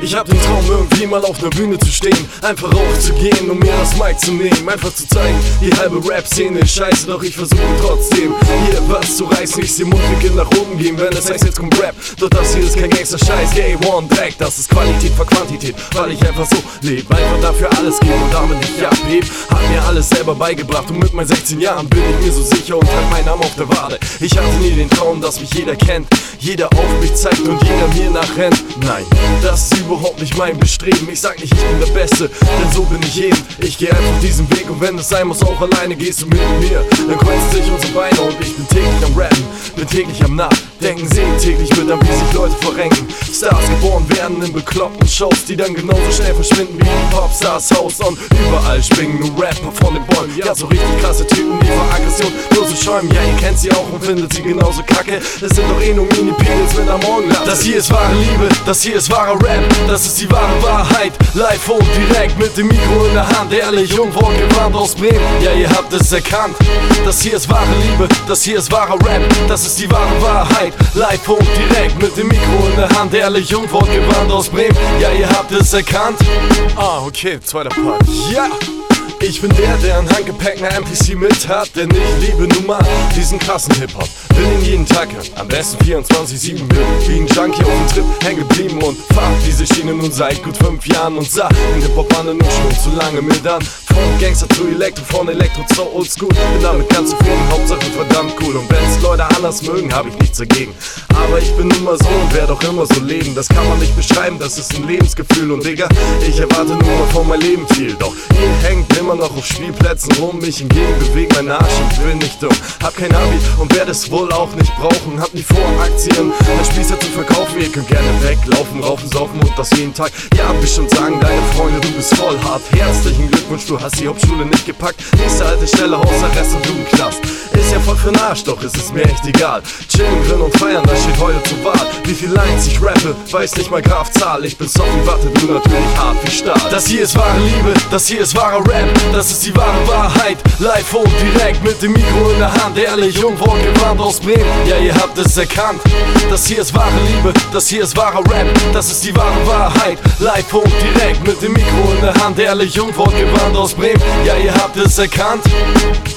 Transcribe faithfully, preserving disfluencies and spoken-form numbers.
Ich hab den Traum, irgendwie mal auf ner Bühne zu stehen, einfach aufzugehen, um mir das Mic zu nehmen, einfach zu zeigen, die halbe Rap-Szene ist scheiße, doch ich versuche trotzdem hier was zu reißen. Ich seh Mundwinkel nach oben gehen, wenn es heißt, jetzt kommt Rap, doch das hier ist kein Gangster-Scheiß, Gay One Dreck, das ist Qualität vor Quantität, weil ich einfach so lebe, einfach dafür alles gebe und damit nicht abheb. Hab mir alles selber beigebracht und mit meinen sechzehn Jahren bin ich mir so sicher und trag meinen Namen auf der Wade. Ich hatte nie den Traum, dass mich jeder kennt, jeder auf mich zeigt und jeder mir nachrennt. Nein, das ist überhaupt nicht mein Bestreben. Ich sag nicht, ich bin der Beste, denn so bin ich eben. Ich geh einfach diesen Weg und wenn es sein muss, auch alleine gehst du mit mir. Dann kreuzen sich unsere Beine und ich bin täglich am Rappen, bin täglich am Nachdenken, seh täglich mit an, wie sich Leute verrenken. Stars geboren werden in bekloppten Shows, die dann genauso schnell verschwinden wie ein Popstars Haus. Und überall springen nur Rapper von den Bäumen. Ja, so richtig krasse Typen, die vor Aggression nur so schäumen. Ja, ihr kennt sie auch und findet sie genauso kacke. Das sind doch eh nur Mini-Pedals mit einer Morgenlatte. Das hier ist wahre Liebe, das hier ist wahrer Rap, das ist die wahre Wahrheit. Live und direkt mit dem Mikro in der Hand, ehrlich und wortgewandt aus Bremen. Ja, ihr habt es erkannt. Das hier ist wahre Liebe, das hier ist wahrer Rap, das ist die wahre Wahrheit. Live und direkt mit dem Mikro in der Hand, ehrlich und wortgewandt aus Bremen. Ja, ihr habt es erkannt. Ah, okay, zweiter Part. Ja! Ich bin der, der ein Handgepäck ner M P C mit hat, denn ich liebe nun mal diesen krassen Hip-Hop. Will ihn jeden Tag hören, am besten vierundzwanzig sieben. Bin wie ein Junkie auf dem Trip hängen geblieben und fahr diese Schiene nun seit gut fünf Jahren und sah in Hip-Hop an und schon zu lange mir dann. Von Gangster zu Elektro, von Elektro zu Oldschool. Bin damit ganz zufrieden, Hauptsache verdammt cool. Und wenn's Leute anders mögen, hab ich nichts dagegen. Aber ich bin nun mal so und werd auch immer so leben. Das kann man nicht beschreiben, das ist ein Lebensgefühl. Und Digga, ich erwarte nur mal von meinem Leben viel. Doch ihr hängt immer noch auf Spielplätzen rum, mich hingegen bewegt mein Arsch, ich bin nicht dumm. Hab kein Abi und werd es wohl auch nicht brauchen. Hab nicht vor, Aktien als Spießer zu verkaufen. Ihr könnt gerne weglaufen, raufen, saufen und das jeden Tag. Ja, bestimmt sagen deine Freunde, du bist voll hart. Herzlichen Glückwunsch, du hast die Hauptschule nicht gepackt. Nächste Haltestelle, Hausarrest und du im Knast. Ist ja voll für'n Arsch, doch es ist mir echt egal. Chillen, grillen und feiern, das steht heute zur Wahl. Wie viel Lines ich rappe, weiß nicht mal Graf Zahl. Ich bin soft wie Watte, du natürlich hart wie Stahl. Das hier ist wahre Liebe, das hier ist wahrer Rap, das ist die wahre Wahrheit. Live und direkt mit dem Mikro in der Hand, ehrlich und wortgewandt aus Bremen. Ja, ihr habt es erkannt. Das hier ist wahre Liebe, das hier ist wahrer Rap, das ist die wahre Wahrheit. Live und direkt mit dem Mikro in der Hand, ehrlich und wortgewandt aus Bremen. Ja, ihr habt es erkannt.